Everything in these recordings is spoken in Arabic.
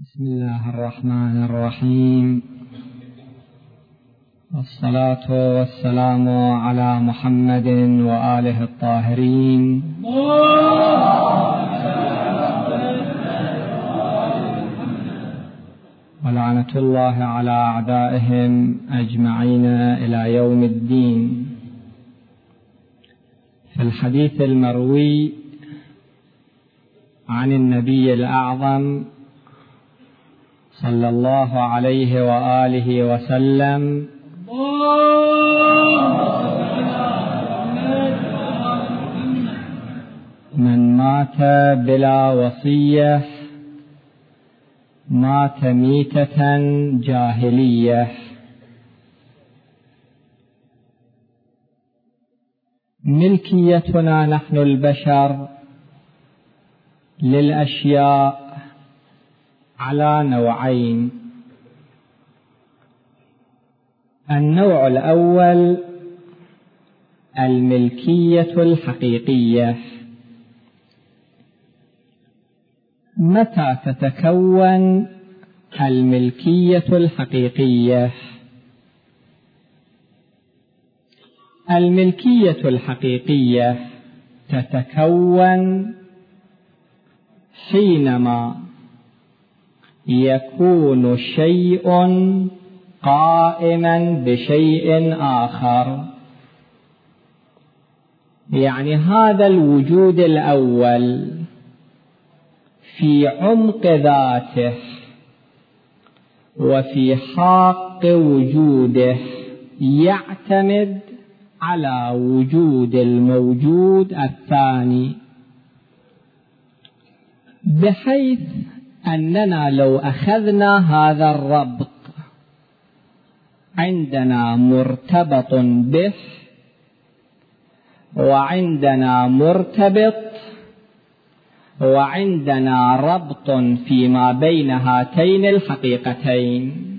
بسم الله الرحمن الرحيم، والصلاة والسلام على محمد وآله الطاهرين، ولعنة الله على أعدائهم أجمعين إلى يوم الدين. في الحديث المروي عن النبي الأعظم صلى الله عليه وآله وسلم: من مات بلا وصية مات ميتة جاهلية. ملكيتنا نحن البشر للأشياء على نوعين: النوع الأول الملكية الحقيقية. متى تتكون الملكية الحقيقية؟ الملكية الحقيقية تتكون حينما يكون شيء قائما بشيء آخر، يعني هذا الوجود الأول في عمق ذاته وفي حق وجوده يعتمد على وجود الموجود الثاني، بحيث أننا لو أخذنا هذا الربط عندنا مرتبط به وعندنا مرتبط وعندنا ربط فيما بين هاتين الحقيقتين.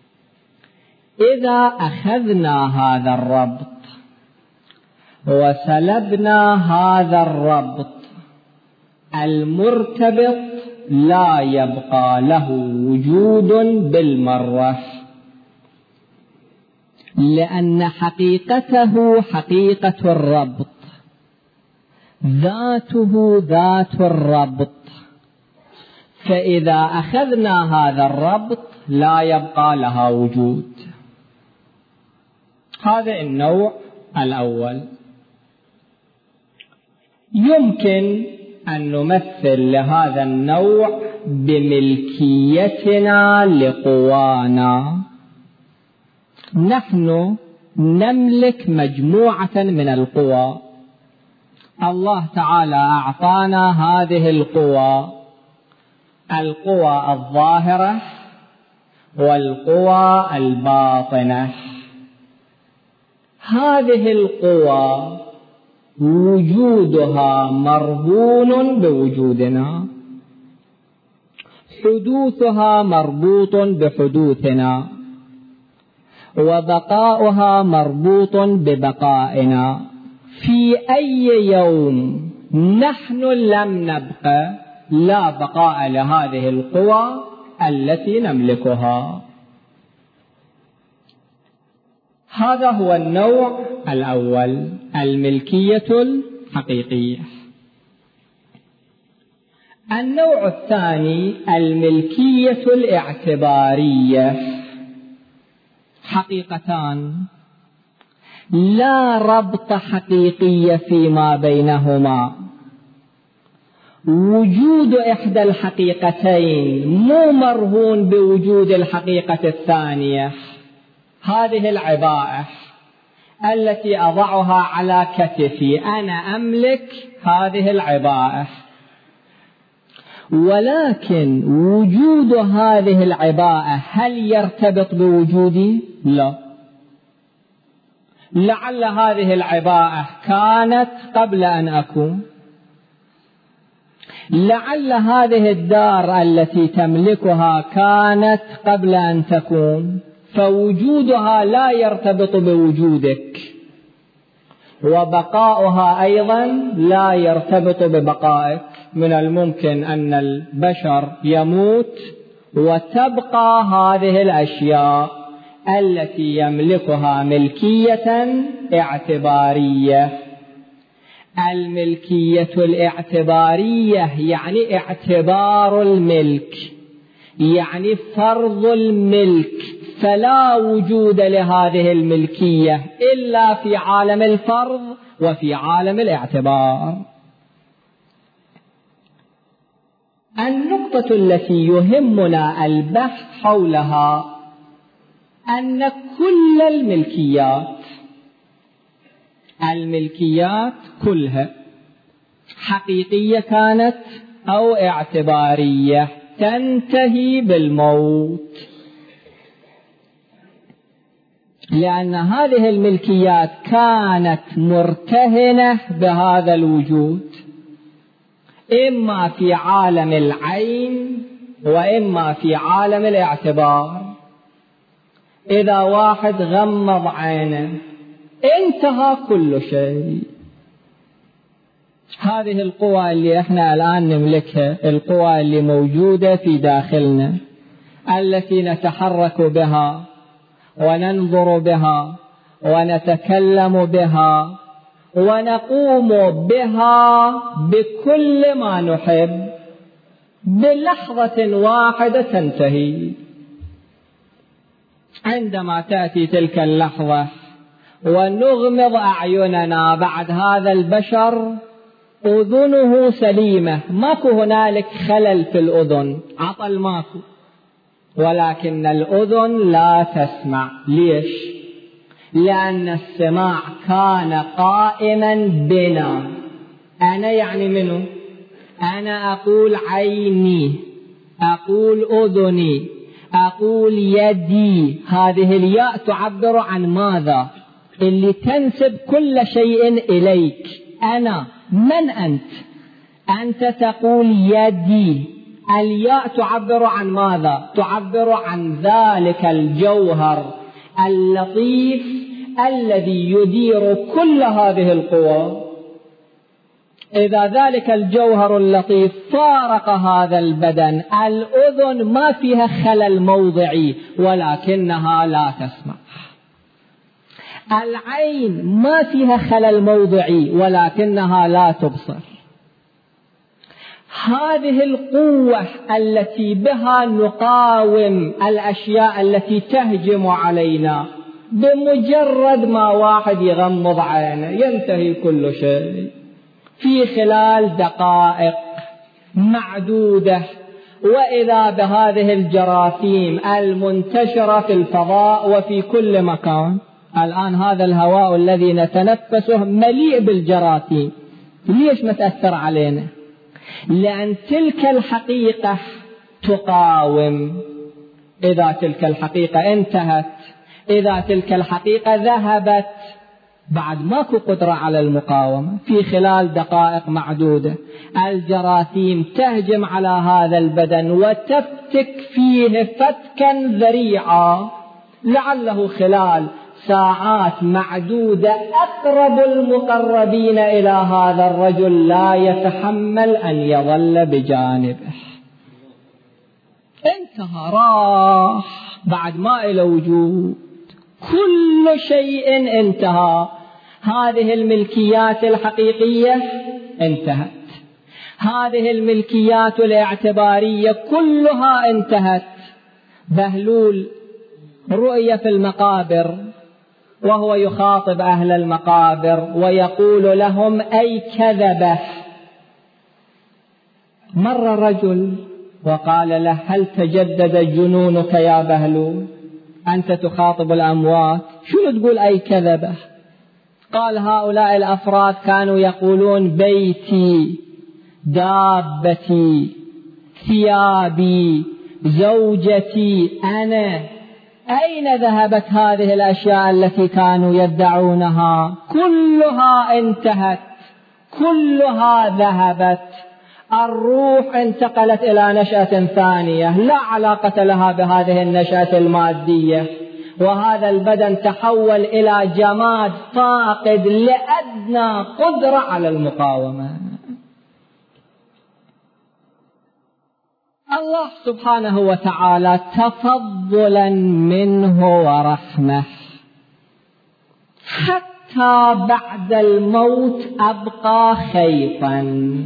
إذا أخذنا هذا الربط وسلبنا هذا الربط المرتبط لا يبقى له وجود بالمرة، لأن حقيقته حقيقة الربط، ذاته ذات الربط. فإذا أخذنا هذا الربط لا يبقى لها وجود. هذا النوع الأول. يمكن أن نمثل لهذا النوع بملكيتنا لقوانا. نحن نملك مجموعة من القوى، الله تعالى أعطانا هذه القوى: القوى الظاهرة والقوى الباطنة. هذه القوى وجودها مرهون بوجودنا، حدوثها مربوط بحدوثنا، وبقاؤها مربوط ببقائنا. في أي يوم نحن لم نبقى لا بقاء لهذه القوى التي نملكها. هذا هو النوع الأول، الملكية الحقيقية. النوع الثاني الملكية الاعتبارية. حقيقتان لا ربط حقيقي فيما بينهما. وجود إحدى الحقيقتين مو مرهون بوجود الحقيقة الثانية. هذه العباءة التي أضعها على كتفي، أنا أملك هذه العباءة، ولكن وجود هذه العباءة هل يرتبط بوجودي؟ لا. لعل هذه العباءة كانت قبل أن أكون، لعل هذه الدار التي تملكها كانت قبل أن تكون، فوجودها لا يرتبط بوجودك، وبقاؤها أيضا لا يرتبط ببقائك. من الممكن أن البشر يموت وتبقى هذه الأشياء التي يملكها ملكية اعتبارية. الملكية الاعتبارية يعني اعتبار الملك، يعني فرض الملك، فلا وجود لهذه الملكية إلا في عالم الفرض وفي عالم الاعتبار. النقطة التي يهمنا البحث حولها أن كل الملكيات كلها حقيقية كانت أو اعتبارية تنتهي بالموت، لأن هذه الملكيات كانت مرتهنة بهذا الوجود، إما في عالم العين وإما في عالم الاعتبار. إذا واحد غمض عينه انتهى كل شيء. هذه القوى اللي احنا الآن نملكها، القوى اللي موجودة في داخلنا، التي نتحرك بها وننظر بها ونتكلم بها ونقوم بها بكل ما نحب، بلحظة واحدة تنتهي. عندما تأتي تلك اللحظة ونغمض أعيننا، بعد هذا البشر أذنه سليمة، ماكو هنالك خلل في الأذن، عطل ماكو، ولكن الأذن لا تسمع. ليش؟ لأن السماع كان قائما بنا. أنا يعني منه؟ أنا أقول عيني، أقول أذني، أقول يدي. هذه الياء تعبر عن ماذا؟ اللي تنسب كل شيء إليك. أنا من أنت؟ أنت تقول يدي. الياء تعبر عن ماذا؟ تعبر عن ذلك الجوهر اللطيف الذي يدير كل هذه القوى. إذا ذلك الجوهر اللطيف فارق هذا البدن، الأذن ما فيها خلل موضعي ولكنها لا تسمع، العين ما فيها خلل موضعي ولكنها لا تبصر. هذه القوة التي بها نقاوم الأشياء التي تهجم علينا، بمجرد ما واحد يغمض عينه ينتهي كل شيء في خلال دقائق معدودة. وإذا بهذه الجراثيم المنتشرة في الفضاء وفي كل مكان. الآن هذا الهواء الذي نتنفسه مليء بالجراثيم. ليش ما تأثر علينا؟ لأن تلك الحقيقة تقاوم. إذا تلك الحقيقة انتهت، إذا تلك الحقيقة ذهبت، بعد ماكو قدرة على المقاومة. في خلال دقائق معدودة الجراثيم تهجم على هذا البدن وتفتك فيه فتكا ذريعا، لعله خلال ساعات معدودة أقرب المقربين إلى هذا الرجل لا يتحمل أن يظل بجانبه. انتهى، راح، بعد ما إلى وجود، كل شيء انتهى. هذه الملكيات الحقيقية انتهت، هذه الملكيات الاعتبارية كلها انتهت. بهلول رؤية في المقابر وهو يخاطب أهل المقابر ويقول لهم أي كذبة. مر رجل وقال له هل تجدد جنونك يا بهلول؟ أنت تخاطب الأموات، شو تقول أي كذبة؟ قال هؤلاء الأفراد كانوا يقولون بيتي، دابتي، ثيابي، زوجتي، أنا. أين ذهبت هذه الأشياء التي كانوا يدعونها؟ كلها انتهت، كلها ذهبت. الروح انتقلت إلى نشأة ثانية لا علاقة لها بهذه النشأة المادية، وهذا البدن تحول إلى جماد فاقد لأدنى قدرة على المقاومة. الله سبحانه وتعالى تفضلا منه ورحمة حتى بعد الموت أبقى خيطا.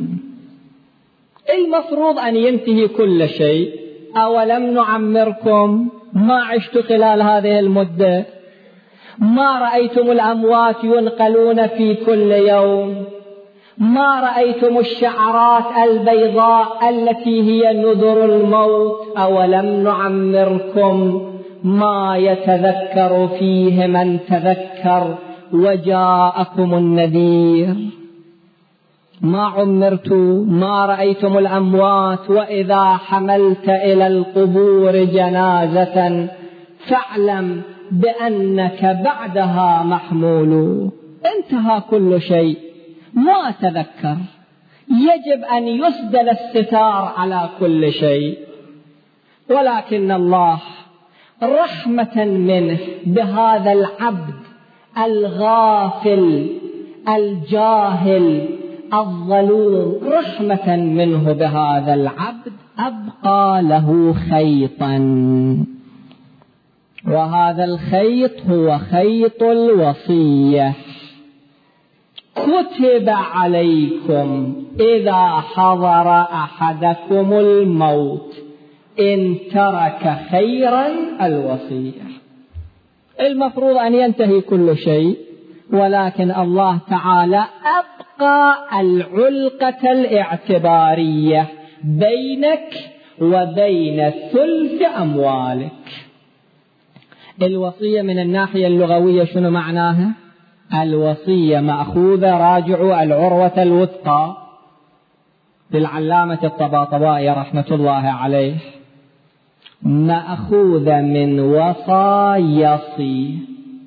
المفروض أن ينتهي كل شيء. أولم نعمركم؟ ما عشت خلال هذه المدة؟ ما رأيتم الأموات ينقلون في كل يوم؟ ما رأيتم الشعرات البيضاء التي هي نذر الموت؟ أولم نعمركم ما يتذكر فيه من تذكر وجاءكم النذير؟ ما عمرتم؟ ما رأيتم الأموات؟ وإذا حملت إلى القبور جنازة فاعلم بأنك بعدها محمول. انتهى كل شيء، ما تذكر. يجب أن يسدل الستار على كل شيء، ولكن الله رحمة منه بهذا العبد الغافل الجاهل الظلوم، رحمة منه بهذا العبد أبقى له خيطا، وهذا الخيط هو خيط الوصية. كتب عليكم إذا حضر أحدكم الموت إن ترك خيرا الوصية. المفروض أن ينتهي كل شيء، ولكن الله تعالى أبقى العلقة الاعتبارية بينك وبين ثلث أموالك. الوصية من الناحية اللغوية شنو معناها؟ الوصية مأخوذة، راجعوا العروة الوثقى للعلامة الطباطبائي رحمة الله عليه، مأخوذة من وصى يصي.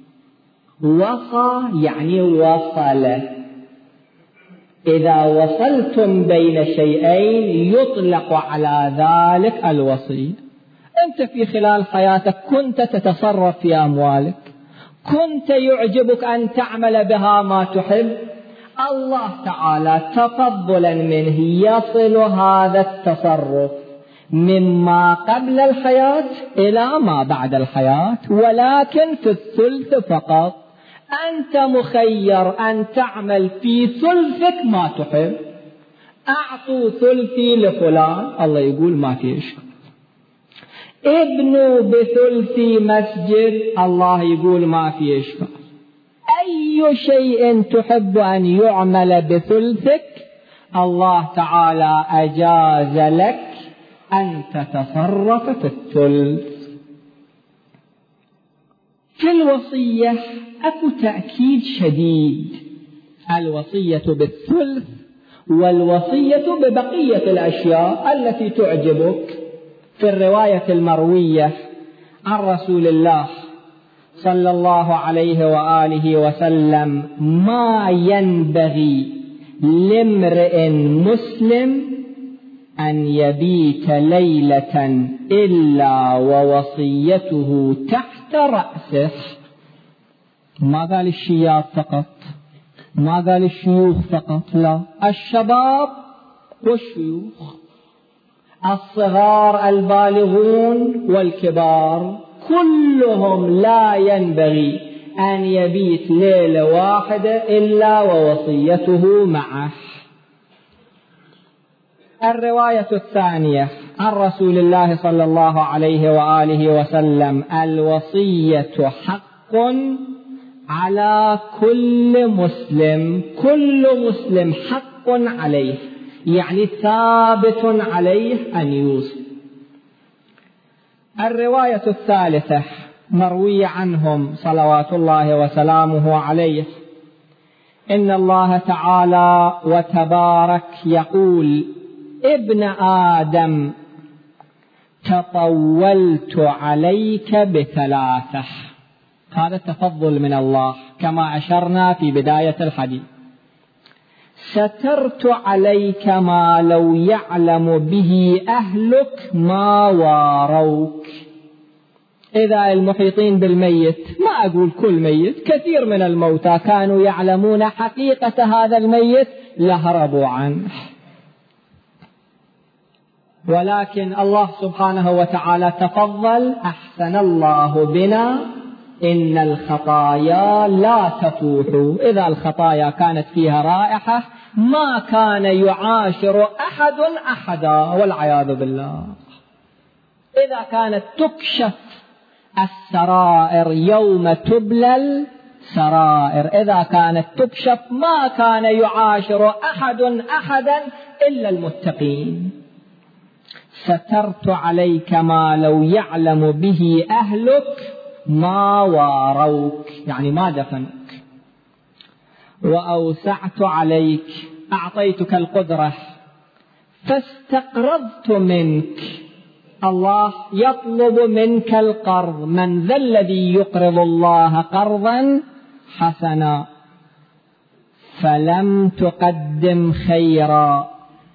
وصى يعني وصل. إذا وصلتم بين شيئين يطلق على ذلك الوصي. أنت في خلال حياتك كنت تتصرف في أموالك، كنت يعجبك أن تعمل بها ما تحب، الله تعالى تفضلا منه يصل هذا التصرف مما قبل الحياة إلى ما بعد الحياة، ولكن في الثلث فقط. أنت مخير أن تعمل في ثلثك ما تحب. أعطوا ثلثي لفلان، الله يقول ما في إشكال. ابنوا بثلثي مسجد، الله يقول ما في إشكال. أي شيء تحب أن يعمل بثلثك الله تعالى أجاز لك أن تتصرف في الثلث. في الوصية أكو تأكيد شديد، الوصية بالثلث والوصية ببقية الأشياء التي تعجبك. في الرواية المروية عن رسول الله صلى الله عليه وآله وسلم: ما ينبغي لامرئ مسلم أن يبيت ليلة إلا ووصيته تحت رأسه. ما قال الشياب فقط، ما قال الشيوخ فقط، لا، الشباب والشيوخ، الصغار البالغون والكبار، كلهم لا ينبغي أن يبيت ليلة واحدة إلا ووصيته معه. الرواية الثانية عن رسول الله صلى الله عليه وآله وسلم: الوصية حق على كل مسلم، كل مسلم حق عليه، يعني ثابت عليه أن يوصي. الرواية الثالثة مروية عنهم صلوات الله وسلامه عليه: إن الله تعالى وتبارك يقول: ابن آدم تطولت عليك بثلاثة. هذا تفضل من الله كما أشرنا في بداية الحديث. سترت عليك ما لو يعلم به أهلك ما واروك. إذا المحيطين بالميت، ما أقول كل ميت، كثير من الموتى كانوا يعلمون حقيقة هذا الميت لهربوا عنه. ولكن الله سبحانه وتعالى تفضل: أحسن الله بنا إن الخطايا لا تفوح. إذا الخطايا كانت فيها رائحة ما كان يعاشر أحد أحدا، والعياذ بالله. إذا كانت تكشف السرائر يوم تبلى السرائر، إذا كانت تكشف ما كان يعاشر أحد أحدا إلا المتقين. سترت عليك ما لو يعلم به أهلك ما واروك، يعني ما دفنك. وأوسعت عليك، أعطيتك القدرة فاستقرضت منك. الله يطلب منك القرض: من ذا الذي يقرض الله قرضا حسنا؟ فلم تقدم خيرا.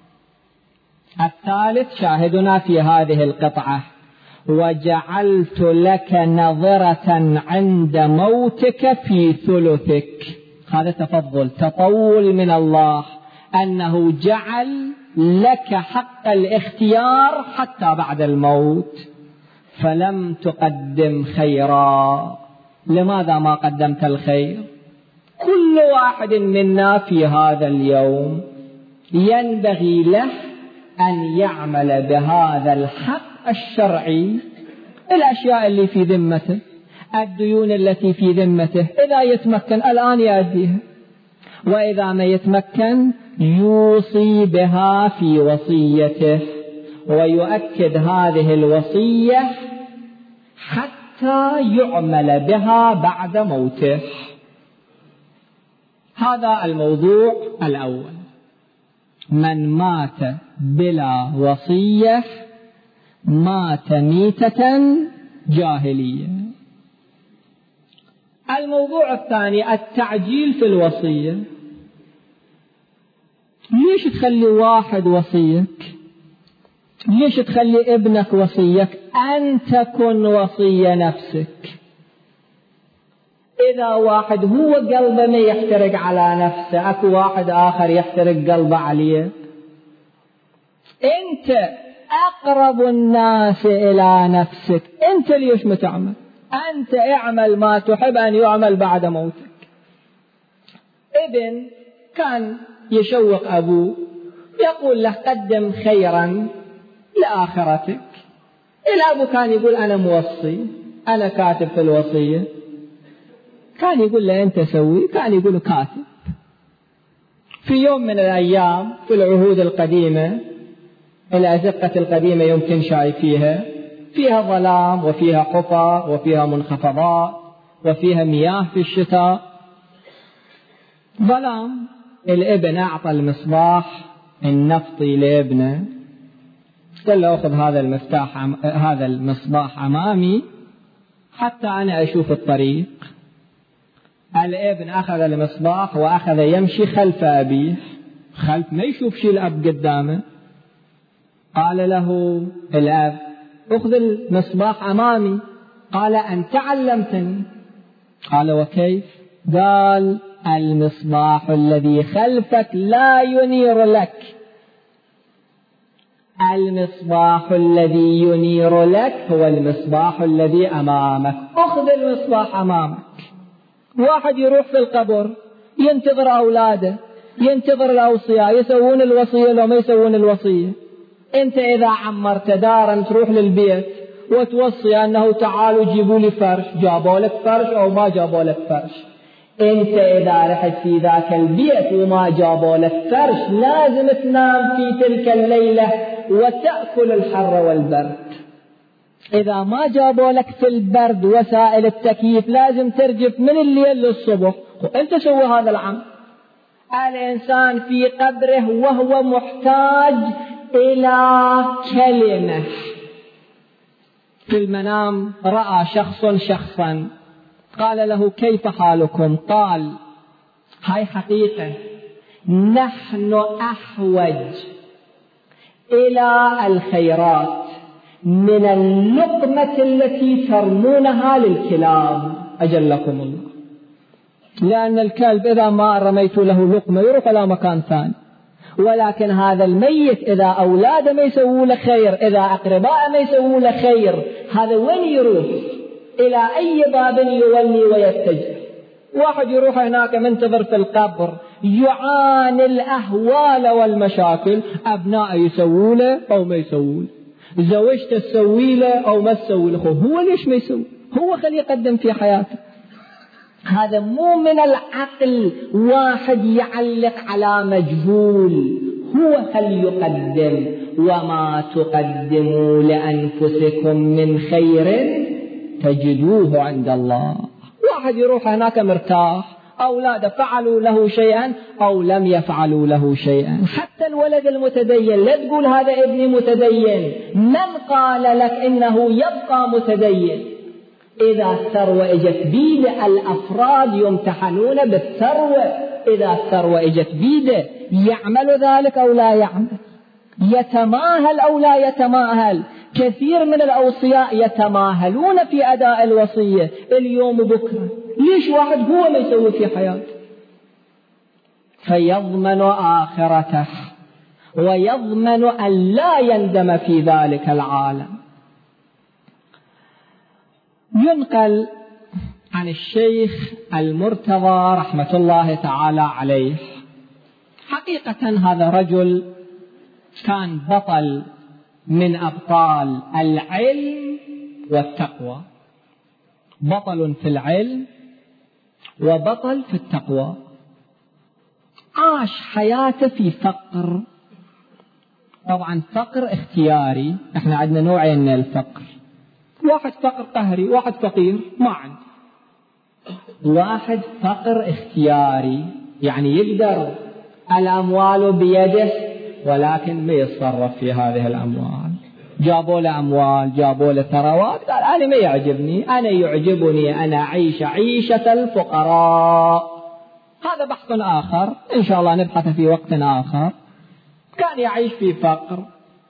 الثالث شاهدنا في هذه القطعة: وجعلت لك نظرة عند موتك في ثلثك. هذا تفضل، تطول من الله، أنه جعل لك حق الاختيار حتى بعد الموت. فلم تقدم خيرا. لماذا ما قدمت الخير؟ كل واحد منا في هذا اليوم ينبغي له أن يعمل بهذا الحق الشرعي. الأشياء اللي في ذمته، الديون التي في ذمته، إذا يتمكن الآن يؤديها، وإذا ما يتمكن يوصي بها في وصيته، ويؤكد هذه الوصية حتى يعمل بها بعد موته. هذا الموضوع الأول: من مات بلا وصية مات ميتة جاهلية. الموضوع الثاني: التعجيل في الوصية. ليش تخلي واحد وصيك؟ ليش تخلي ابنك وصيك؟ أن تكن وصي نفسك. إذا واحد هو قلبه ما يحترق على نفسه، أكو واحد آخر يحترق قلبه عليه. أنت أقرب الناس إلى نفسك، أنت ليش ما تعمل؟ أنت اعمل ما تحب أن يعمل بعد موتك. ابن كان يشوق أبوه، يقول له: قدم خيرا لآخرتك. الأب كان يقول: أنا موصي، أنا كاتب في الوصية. كان يقول له: أنت سوي. كان يقول كاتب. في يوم من الأيام في العهود القديمة، الأزقة القديمة يمكن شايفيها، فيها ظلام وفيها حفر وفيها منخفضات وفيها مياه في الشتاء. ظلام. الابن أعطى المصباح النفطي لابنه، قال له: أخذ هذا المصباح أمامي حتى أنا أشوف الطريق. الابن أخذ المصباح وأخذ يمشي خلف أبيه، خلف ما يشوف شيء الأب قدامه. قال له الأب: أخذ المصباح أمامي. قال: أنت علمتني. قال: وكيف؟ قال: المصباح الذي خلفك لا ينير لك، المصباح الذي ينير لك هو المصباح الذي أمامك. أخذ المصباح أمامك. واحد يروح في القبر ينتظر أولاده، ينتظر الأوصياء يسوون الوصية لو ما يسوون الوصية. أنت إذا عمرت دارا تروح للبيت وتوصي أنه تعالوا جيبوا لي فرش، جابوا لك فرش أو ما جابوا لك فرش. أنت إذا رحت في ذاك البيت وما جابوا لك فرش لازم تنام في تلك الليلة وتأكل الحر والبرد. إذا ما جابوا لك في البرد وسائل التكييف لازم ترجف من الليل للصبح، وأنت سوي هذا العمل. الإنسان في قبره وهو محتاج إلى كلمة. في المنام رأى شخصا، قال له: كيف حالكم؟ قال: هاي حقيقة، نحن أحوج إلى الخيرات من اللقمة التي ترمونها للكلاب، أجلكم الله. لأن الكلب إذا ما رميت له لقمة يروح إلى مكان ثاني، ولكن هذا الميت إذا أولاده ما يسووا له خير، إذا أقرباء ما يسووا له خير، هذا وين يروح؟ إلى أي باب يولي ويتجه؟ واحد يروح هناك منتظر في القبر يعاني الأهوال والمشاكل، أبناء يسووا له أو ما يسووا له، زوجته تسوي له أو ما تسوي له، هو ليش ما يسوي؟ هو خليه يقدم في حياته. هذا مو من العقل واحد يعلق على مجهول، هو خل يقدم. وما تقدموا لأنفسكم من خير تجدوه عند الله. واحد يروح هناك مرتاح، أولاده فعلوا له شيئا أو لم يفعلوا له شيئا. حتى الولد المتدين لا تقول هذا ابني متدين، من قال لك إنه يبقى متدين؟ إذا الثروة اجت بيده، الأفراد يمتحنون بالثروة، إذا الثروة اجت بيده يعمل ذلك أو لا يعمل، يتماهل أو لا يتماهل. كثير من الأوصياء يتماهلون في أداء الوصية اليوم وبكرة، ليش واحد هو ما يسوي في حياته؟ فيضمن آخرته ويضمن أن لا يندم في ذلك العالم. ينقل عن الشيخ المرتضى رحمة الله تعالى عليه، حقيقة هذا رجل كان بطل من أبطال العلم والتقوى، بطل في العلم وبطل في التقوى. عاش حياته في فقر، طبعا فقر اختياري، احنا عندنا نوعين من الفقر، واحد فقر قهري، واحد فقير ما عنده. واحد فقر اختياري، يعني يقدر الأموال بيده ولكن ما يتصرف في هذه الأموال. جابوا له أموال، جابوا له ثروات، قال أنا ما يعجبني، أنا يعجبني أنا أعيش عيشة الفقراء. هذا بحث آخر إن شاء الله نبحث في وقت آخر. كان يعيش في فقر.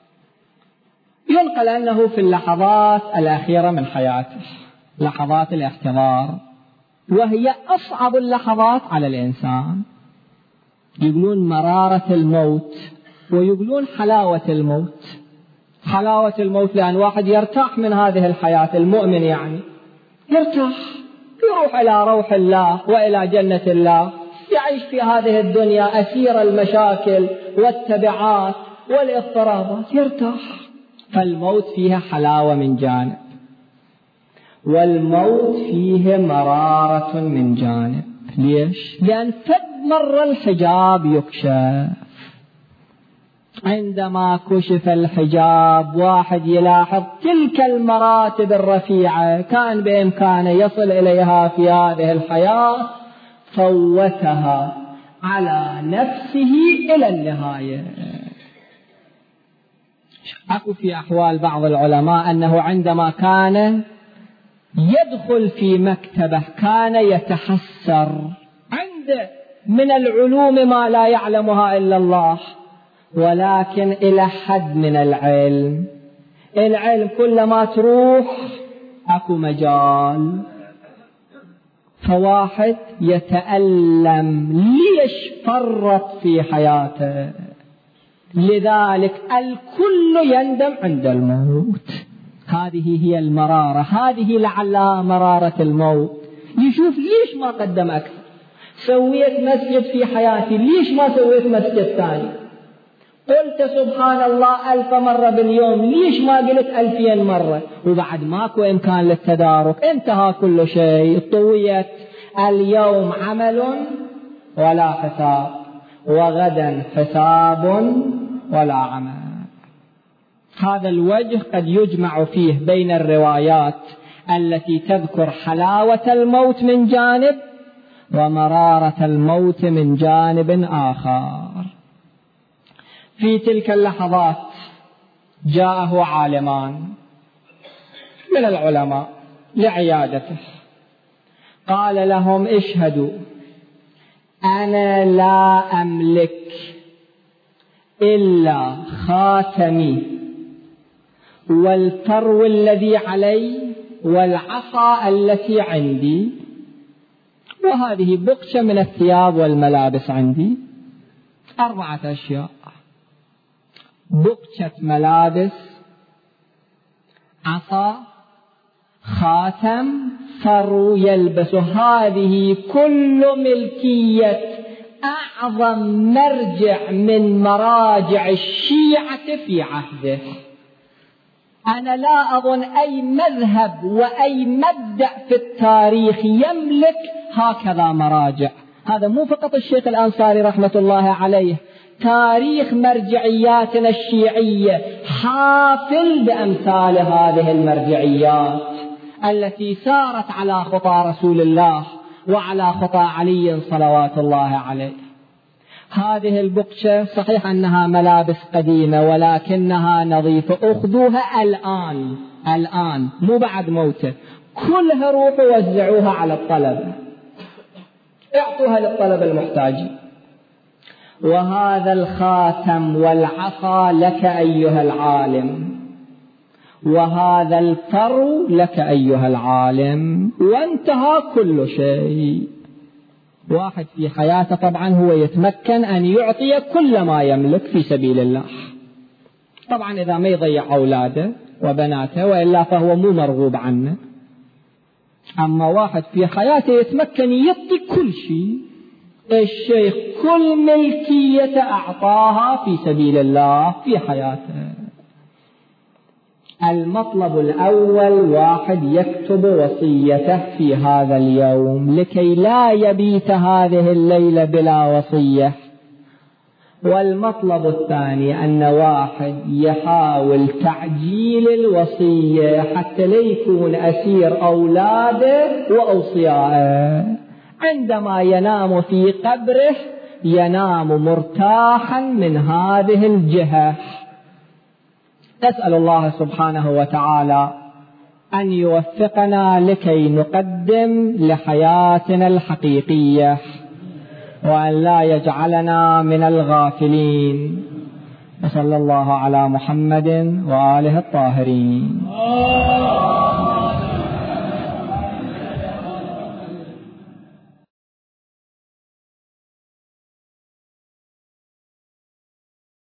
ينقل أنه في اللحظات الأخيرة من حياته، لحظات الاحتضار، وهي أصعب اللحظات على الإنسان، يقولون مرارة الموت ويقولون حلاوة الموت. حلاوة الموت لأن واحد يرتاح من هذه الحياة، المؤمن يعني يرتاح، يروح إلى روح الله وإلى جنة الله، يعيش في هذه الدنيا أسير المشاكل والتبعات والاضطرابات، يرتاح. فالموت فيها حلاوة من جانب، والموت فيه مرارة من جانب. ليش؟ لأن فد مر الحجاب يكشف. عندما كشف الحجاب واحد يلاحظ تلك المراتب الرفيعة كان بإمكانه يصل إليها في هذه الحياة، فوتها على نفسه إلى النهاية. أكو في أحوال بعض العلماء أنه عندما يدخل في مكتبه كان يتحسر، عنده من العلوم ما لا يعلمها إلا الله، ولكن إلى حد من العلم. العلم كلما تروح أكو مجال. فواحد يتألم ليش فرط في حياته، لذلك الكل يندم عند الموت. هذه هي المرارة، هذه لعلها مرارة الموت. يشوف ليش ما قدم أكثر، سويت مسجد في حياتي ليش ما سويت مسجد ثاني، قلت سبحان الله 1000 مرة باليوم ليش ما قلت 2000 مرة، وبعد ماكو إمكان للتدارك، انتهى كل شيء، طويت. اليوم عمل ولا حساب، وغدا حساب ولا عمل. هذا الوجه قد يجمع فيه بين الروايات التي تذكر حلاوة الموت من جانب ومرارة الموت من جانب آخر. في تلك اللحظات جاءه عالمان من العلماء لعيادته، قال لهم اشهدوا أنا لا أملك إلا خاتمي والفرو الذي علي والعصا التي عندي، وهذه بقشة من الثياب والملابس عندي، 4 أشياء: بقشة ملابس، عصا، خاتم، فرو يلبس. هذه كل ملكية أعظم مرجع من مراجع الشيعة في عهده. أنا لا أظن أي مذهب وأي مبدأ في التاريخ يملك هكذا مراجع. هذا مو فقط الشيخ الأنصاري رحمة الله عليه، تاريخ مرجعياتنا الشيعية حافل بأمثال هذه المرجعيات التي سارت على خطى رسول الله وعلى خطى علي صلوات الله عليه. هذه البقشة صحيح أنها ملابس قديمة ولكنها نظيفة، أخذوها الآن مو بعد موته، كلها روحوا وزعوها على الطلبة، اعطوها للطلبة المحتاجين. وهذا الخاتم والعصا لك أيها العالم، وهذا الفرو لك أيها العالم، وانتهى كل شيء. واحد في حياته طبعا هو يتمكن أن يعطي كل ما يملك في سبيل الله، طبعا إذا ما يضيع أولاده وبناته، وإلا فهو مو مرغوب عنه. أما واحد في حياته يتمكن يعطي كل شيء، الشيخ كل ملكية أعطاها في سبيل الله في حياته. المطلب الأول: واحد يكتب وصيته في هذا اليوم لكي لا يبيت هذه الليلة بلا وصية. والمطلب الثاني أن واحد يحاول تعجيل الوصية حتى لا يكون أسير أولاده وأوصيائه، عندما ينام في قبره ينام مرتاحا من هذه الجهة. نسأل الله سبحانه وتعالى أن يوفقنا لكي نقدم لحياتنا الحقيقية، وأن لا يجعلنا من الغافلين. وصلى الله على محمد وآله الطاهرين.